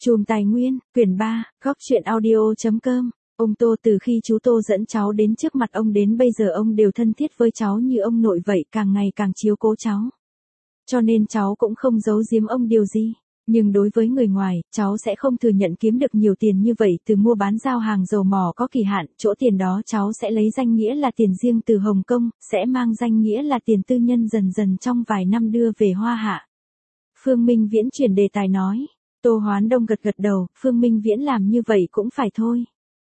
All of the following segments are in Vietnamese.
Chùm Tài Nguyên, quyển 3, góc truyện audio.com. Ông Tô, từ khi chú Tô dẫn cháu đến trước mặt ông đến bây giờ ông đều thân thiết với cháu như ông nội vậy, càng ngày càng chiếu cố cháu. Cho nên cháu cũng không giấu giếm ông điều gì. Nhưng đối với người ngoài, cháu sẽ không thừa nhận kiếm được nhiều tiền như vậy từ mua bán giao hàng dầu mỏ có kỳ hạn, chỗ tiền đó cháu sẽ lấy danh nghĩa là tiền riêng từ Hồng Kông, sẽ mang danh nghĩa là tiền tư nhân dần dần trong vài năm đưa về Hoa Hạ. Phương Minh Viễn chuyển đề tài nói. Tô Hoán Đông gật gật đầu, Phương Minh Viễn làm như vậy cũng phải thôi.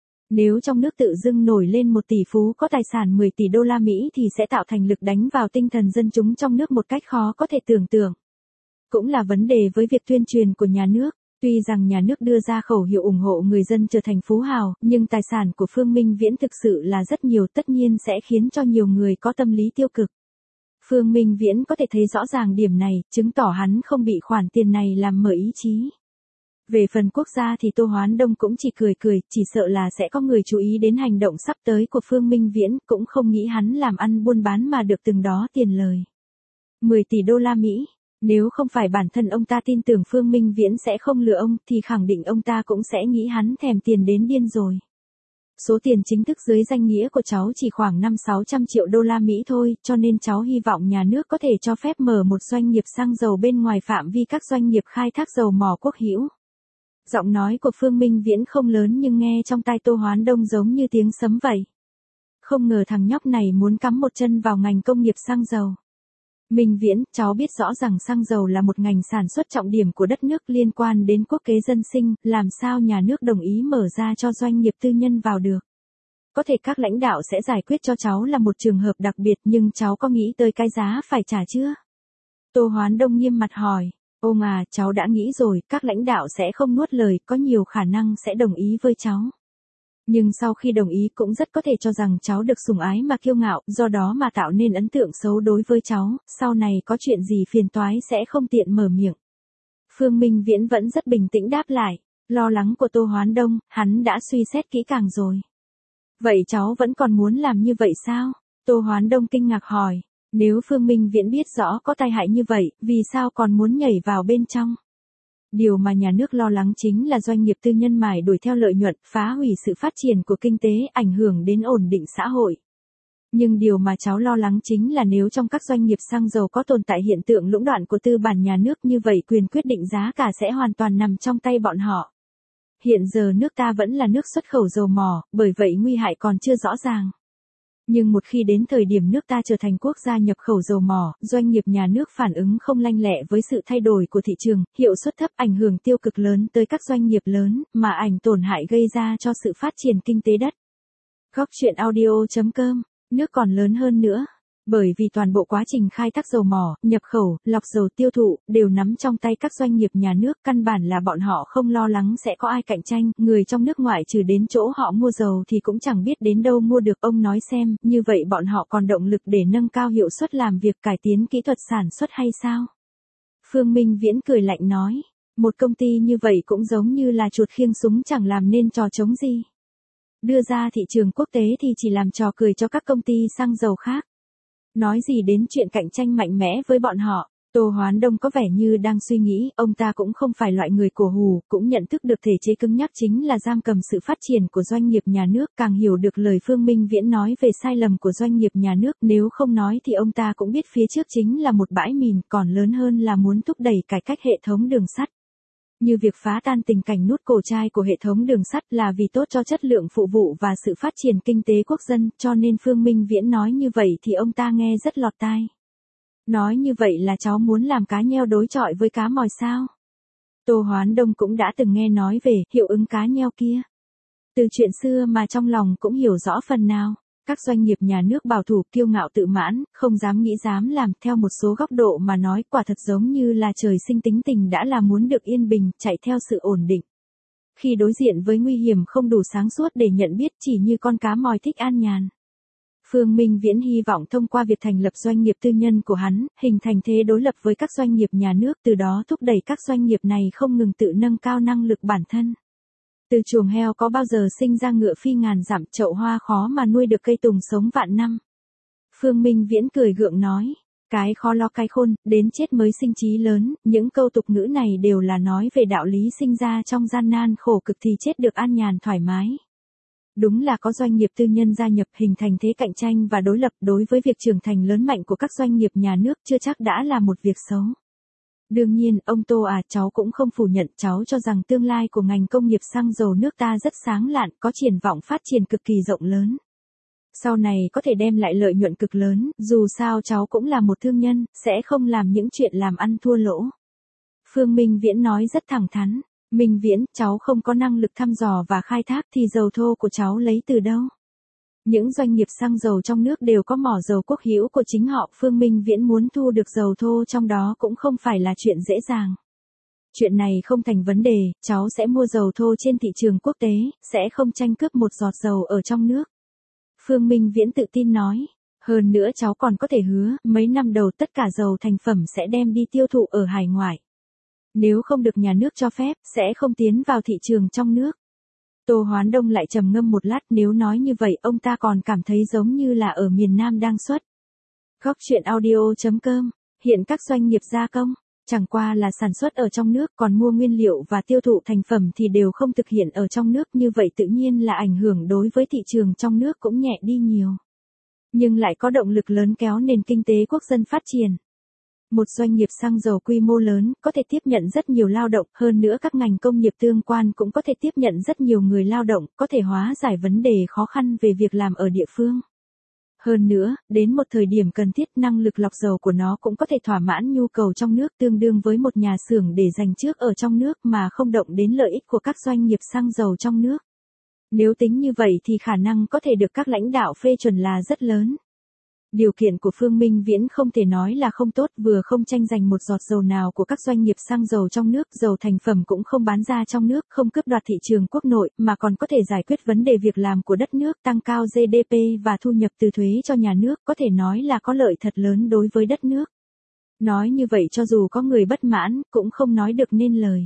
Nếu trong nước tự dưng nổi lên một tỷ phú có tài sản 10 tỷ đô la Mỹ thì sẽ tạo thành lực đánh vào tinh thần dân chúng trong nước một cách khó có thể tưởng tượng. Cũng là vấn đề với việc tuyên truyền của nhà nước. Tuy rằng nhà nước đưa ra khẩu hiệu ủng hộ người dân trở thành phú hào, nhưng tài sản của Phương Minh Viễn thực sự là rất nhiều, tất nhiên sẽ khiến cho nhiều người có tâm lý tiêu cực. Phương Minh Viễn có thể thấy rõ ràng điểm này, chứng tỏ hắn không bị khoản tiền này làm mờ ý chí. Về phần quốc gia thì Tô Hoán Đông cũng chỉ cười cười, chỉ sợ là sẽ có người chú ý đến hành động sắp tới của Phương Minh Viễn, cũng không nghĩ hắn làm ăn buôn bán mà được từng đó tiền lời. 10 tỷ đô la Mỹ, nếu không phải bản thân ông ta tin tưởng Phương Minh Viễn sẽ không lừa ông thì khẳng định ông ta cũng sẽ nghĩ hắn thèm tiền đến điên rồi. Số tiền chính thức dưới danh nghĩa của cháu chỉ khoảng 500-600 triệu đô la Mỹ thôi, cho nên cháu hy vọng nhà nước có thể cho phép mở một doanh nghiệp xăng dầu bên ngoài phạm vi các doanh nghiệp khai thác dầu mỏ quốc hữu. Giọng nói của Phương Minh Viễn không lớn nhưng nghe trong tai Tô Hoán Đông giống như tiếng sấm vậy. Không ngờ thằng nhóc này muốn cắm một chân vào ngành công nghiệp xăng dầu. Minh Viễn, cháu biết rõ rằng xăng dầu là một ngành sản xuất trọng điểm của đất nước liên quan đến quốc kế dân sinh, làm sao nhà nước đồng ý mở ra cho doanh nghiệp tư nhân vào được. Có thể các lãnh đạo sẽ giải quyết cho cháu là một trường hợp đặc biệt nhưng cháu có nghĩ tới cái giá phải trả chưa? Tô Hoán Đông nghiêm mặt hỏi. Ông à, cháu đã nghĩ rồi, các lãnh đạo sẽ không nuốt lời, có nhiều khả năng sẽ đồng ý với cháu. Nhưng sau khi đồng ý cũng rất có thể cho rằng cháu được sủng ái mà kiêu ngạo, do đó mà tạo nên ấn tượng xấu đối với cháu, sau này có chuyện gì phiền toái sẽ không tiện mở miệng. Phương Minh Viễn vẫn rất bình tĩnh đáp lại, lo lắng của Tô Hoán Đông, hắn đã suy xét kỹ càng rồi. Vậy cháu vẫn còn muốn làm như vậy sao? Tô Hoán Đông kinh ngạc hỏi. Nếu Phương Minh Viễn biết rõ có tai hại như vậy, vì sao còn muốn nhảy vào bên trong? Điều mà nhà nước lo lắng chính là doanh nghiệp tư nhân mải đuổi theo lợi nhuận, phá hủy sự phát triển của kinh tế, ảnh hưởng đến ổn định xã hội. Nhưng điều mà cháu lo lắng chính là nếu trong các doanh nghiệp xăng dầu có tồn tại hiện tượng lũng đoạn của tư bản nhà nước như vậy quyền quyết định giá cả sẽ hoàn toàn nằm trong tay bọn họ. Hiện giờ nước ta vẫn là nước xuất khẩu dầu mỏ, bởi vậy nguy hại còn chưa rõ ràng. Nhưng một khi đến thời điểm nước ta trở thành quốc gia nhập khẩu dầu mỏ, doanh nghiệp nhà nước phản ứng không lanh lẹ với sự thay đổi của thị trường, hiệu suất thấp ảnh hưởng tiêu cực lớn tới các doanh nghiệp lớn, mà ảnh tổn hại gây ra cho sự phát triển kinh tế đất. Góc truyện audio.com, nước còn lớn hơn nữa. Bởi vì toàn bộ quá trình khai thác dầu mỏ, nhập khẩu, lọc dầu tiêu thụ, đều nắm trong tay các doanh nghiệp nhà nước, căn bản là bọn họ không lo lắng sẽ có ai cạnh tranh, người trong nước ngoại trừ đến chỗ họ mua dầu thì cũng chẳng biết đến đâu mua được. Ông nói xem, như vậy bọn họ còn động lực để nâng cao hiệu suất làm việc, cải tiến kỹ thuật sản xuất hay sao? Phương Minh Viễn cười lạnh nói, một công ty như vậy cũng giống như là chuột khiêng súng chẳng làm nên trò trống gì. Đưa ra thị trường quốc tế thì chỉ làm trò cười cho các công ty xăng dầu khác. Nói gì đến chuyện cạnh tranh mạnh mẽ với bọn họ, Tô Hoán Đông có vẻ như đang suy nghĩ, ông ta cũng không phải loại người cổ hủ, cũng nhận thức được thể chế cứng nhắc chính là giam cầm sự phát triển của doanh nghiệp nhà nước, càng hiểu được lời Phương Minh Viễn nói về sai lầm của doanh nghiệp nhà nước, nếu không nói thì ông ta cũng biết phía trước chính là một bãi mìn, còn lớn hơn là muốn thúc đẩy cải cách hệ thống đường sắt. Như việc phá tan tình cảnh nút cổ chai của hệ thống đường sắt là vì tốt cho chất lượng phục vụ và sự phát triển kinh tế quốc dân, cho nên Phương Minh Viễn nói như vậy thì ông ta nghe rất lọt tai. Nói như vậy là cháu muốn làm cá nheo đối chọi với cá mòi sao? Tô Hoán Đông cũng đã từng nghe nói về hiệu ứng cá nheo kia. Từ chuyện xưa mà trong lòng cũng hiểu rõ phần nào. Các doanh nghiệp nhà nước bảo thủ, kiêu ngạo tự mãn, không dám nghĩ dám làm, theo một số góc độ mà nói quả thật giống như là trời sinh tính tình đã là muốn được yên bình, chạy theo sự ổn định. Khi đối diện với nguy hiểm không đủ sáng suốt để nhận biết, chỉ như con cá mòi thích an nhàn. Phương Minh Viễn hy vọng thông qua việc thành lập doanh nghiệp tư nhân của hắn, hình thành thế đối lập với các doanh nghiệp nhà nước, từ đó thúc đẩy các doanh nghiệp này không ngừng tự nâng cao năng lực bản thân. Từ chuồng heo có bao giờ sinh ra ngựa phi ngàn dặm, chậu hoa khó mà nuôi được cây tùng sống vạn năm. Phương Minh Viễn cười gượng nói, Cái khó lo cái khôn, đến chết mới sinh trí lớn, những câu tục ngữ này đều là nói về đạo lý sinh ra trong gian nan khổ cực thì chết được an nhàn thoải mái. Đúng là có doanh nghiệp tư nhân gia nhập hình thành thế cạnh tranh và đối lập đối với việc trưởng thành lớn mạnh của các doanh nghiệp nhà nước chưa chắc đã là một việc xấu. Đương nhiên, ông Tô cháu cũng không phủ nhận, cháu cho rằng tương lai của ngành công nghiệp xăng dầu nước ta rất sáng lạn, có triển vọng phát triển cực kỳ rộng lớn. Sau này có thể đem lại lợi nhuận cực lớn, dù sao cháu cũng là một thương nhân, sẽ không làm những chuyện làm ăn thua lỗ. Phương Minh Viễn nói rất thẳng thắn. Minh Viễn, cháu không có năng lực thăm dò và khai thác thì dầu thô của cháu lấy từ đâu? Những doanh nghiệp xăng dầu trong nước đều có mỏ dầu quốc hữu của chính họ, Phương Minh Viễn muốn thu được dầu thô trong đó cũng không phải là chuyện dễ dàng. Chuyện này không thành vấn đề, cháu sẽ mua dầu thô trên thị trường quốc tế, sẽ không tranh cướp một giọt dầu ở trong nước. Phương Minh Viễn tự tin nói. Hơn nữa cháu còn có thể hứa, mấy năm đầu tất cả dầu thành phẩm sẽ đem đi tiêu thụ ở hải ngoại. Nếu không được nhà nước cho phép, sẽ không tiến vào thị trường trong nước. Tô Hoán Đông lại trầm ngâm một lát, nếu nói như vậy ông ta còn cảm thấy giống như là ở miền Nam đang xuất. Góc truyện audio.com, hiện các doanh nghiệp gia công, chẳng qua là sản xuất ở trong nước, còn mua nguyên liệu và tiêu thụ thành phẩm thì đều không thực hiện ở trong nước, như vậy tự nhiên là ảnh hưởng đối với thị trường trong nước cũng nhẹ đi nhiều. Nhưng lại có động lực lớn kéo nền kinh tế quốc dân phát triển. Một doanh nghiệp xăng dầu quy mô lớn, có thể tiếp nhận rất nhiều lao động, hơn nữa các ngành công nghiệp tương quan cũng có thể tiếp nhận rất nhiều người lao động, có thể hóa giải vấn đề khó khăn về việc làm ở địa phương. Hơn nữa, đến một thời điểm cần thiết năng lực lọc dầu của nó cũng có thể thỏa mãn nhu cầu trong nước tương đương với một nhà xưởng để dành trước ở trong nước mà không động đến lợi ích của các doanh nghiệp xăng dầu trong nước. Nếu tính như vậy thì khả năng có thể được các lãnh đạo phê chuẩn là rất lớn. Điều kiện của Phương Minh Viễn không thể nói là không tốt, vừa không tranh giành một giọt dầu nào của các doanh nghiệp xăng dầu trong nước, dầu thành phẩm cũng không bán ra trong nước, không cướp đoạt thị trường quốc nội, mà còn có thể giải quyết vấn đề việc làm của đất nước, tăng cao GDP và thu nhập từ thuế cho nhà nước, có thể nói là có lợi thật lớn đối với đất nước. Nói như vậy cho dù có người bất mãn, cũng không nói được nên lời.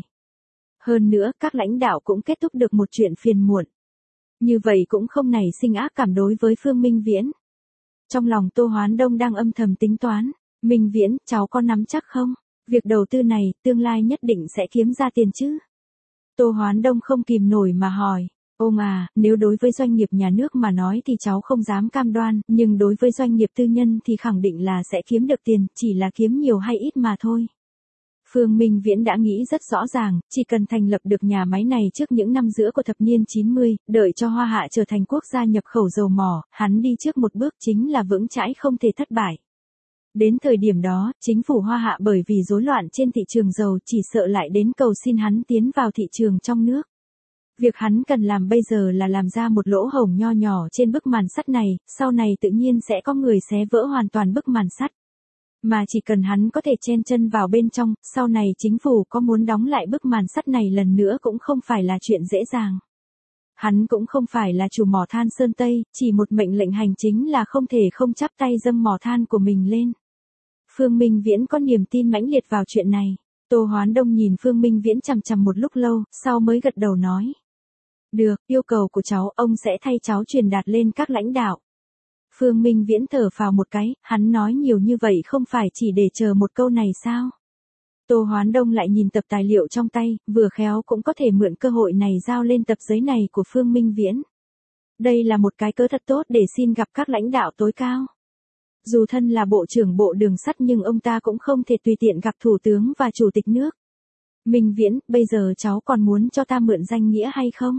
Hơn nữa, các lãnh đạo cũng kết thúc được một chuyện phiền muộn. Như vậy cũng không nảy sinh ác cảm đối với Phương Minh Viễn. Trong lòng Tô Hoán Đông đang âm thầm tính toán, Minh Viễn, cháu có nắm chắc không? Việc đầu tư này, tương lai nhất định sẽ kiếm ra tiền chứ? Tô Hoán Đông không kìm nổi mà hỏi, ông nếu đối với doanh nghiệp nhà nước mà nói thì cháu không dám cam đoan, nhưng đối với doanh nghiệp tư nhân thì khẳng định là sẽ kiếm được tiền, chỉ là kiếm nhiều hay ít mà thôi. Phương Minh Viễn đã nghĩ rất rõ ràng, chỉ cần thành lập được nhà máy này trước những năm giữa của thập niên 90, đợi cho Hoa Hạ trở thành quốc gia nhập khẩu dầu mỏ, hắn đi trước một bước chính là vững chãi không thể thất bại. Đến thời điểm đó, chính phủ Hoa Hạ bởi vì rối loạn trên thị trường dầu chỉ sợ lại đến cầu xin hắn tiến vào thị trường trong nước. Việc hắn cần làm bây giờ là làm ra một lỗ hổng nho nhỏ trên bức màn sắt này, sau này tự nhiên sẽ có người xé vỡ hoàn toàn bức màn sắt. Mà chỉ cần hắn có thể chen chân vào bên trong, sau này chính phủ có muốn đóng lại bức màn sắt này lần nữa cũng không phải là chuyện dễ dàng. Hắn cũng không phải là chủ mỏ than Sơn Tây, chỉ một mệnh lệnh hành chính là không thể không chắp tay dâng mỏ than của mình lên. Phương Minh Viễn có niềm tin mãnh liệt vào chuyện này. Tô Hoán Đông nhìn Phương Minh Viễn chằm chằm một lúc lâu, sau mới gật đầu nói. Được, yêu cầu của cháu, ông sẽ thay cháu truyền đạt lên các lãnh đạo. Phương Minh Viễn thở phào một cái, hắn nói nhiều như vậy không phải chỉ để chờ một câu này sao? Tô Hoán Đông lại nhìn tập tài liệu trong tay, vừa khéo cũng có thể mượn cơ hội này giao lên tập giấy này của Phương Minh Viễn. Đây là một cái cớ thật tốt để xin gặp các lãnh đạo tối cao. Dù thân là bộ trưởng bộ đường sắt nhưng ông ta cũng không thể tùy tiện gặp thủ tướng và chủ tịch nước. Minh Viễn, bây giờ cháu còn muốn cho ta mượn danh nghĩa hay không?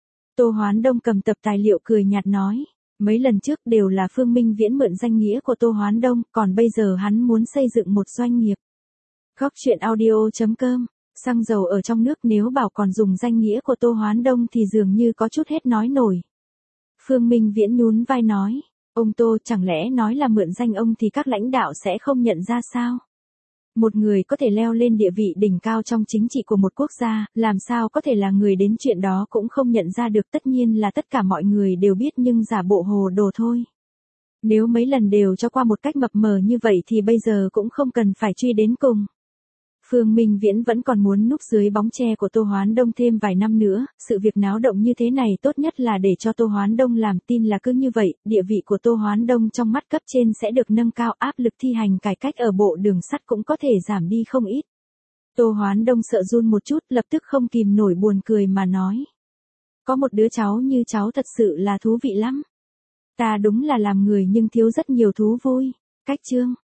Tô Hoán Đông cầm tập tài liệu cười nhạt nói. Mấy lần trước đều là Phương Minh Viễn mượn danh nghĩa của Tô Hoán Đông, còn bây giờ hắn muốn xây dựng một doanh nghiệp. Góc truyện audio.com, xăng dầu ở trong nước nếu bảo còn dùng danh nghĩa của Tô Hoán Đông thì dường như có chút hết nói nổi. Phương Minh Viễn nhún vai nói, ông Tô chẳng lẽ nói là mượn danh ông thì các lãnh đạo sẽ không nhận ra sao? Một người có thể leo lên địa vị đỉnh cao trong chính trị của một quốc gia, làm sao có thể là người đến chuyện đó cũng không nhận ra được, tất nhiên là tất cả mọi người đều biết nhưng giả bộ hồ đồ thôi. Nếu mấy lần đều cho qua một cách mập mờ như vậy thì bây giờ cũng không cần phải truy đến cùng. Phương Minh Viễn vẫn còn muốn núp dưới bóng che của Tô Hoán Đông thêm vài năm nữa, sự việc náo động như thế này tốt nhất là để cho Tô Hoán Đông làm tin là cứ như vậy, địa vị của Tô Hoán Đông trong mắt cấp trên sẽ được nâng cao, áp lực thi hành cải cách ở bộ đường sắt cũng có thể giảm đi không ít. Tô Hoán Đông sợ run một chút, lập tức không kìm nổi buồn cười mà nói. Có một đứa cháu như cháu thật sự là thú vị lắm. Ta đúng là làm người nhưng thiếu rất nhiều thú vui. Cách chương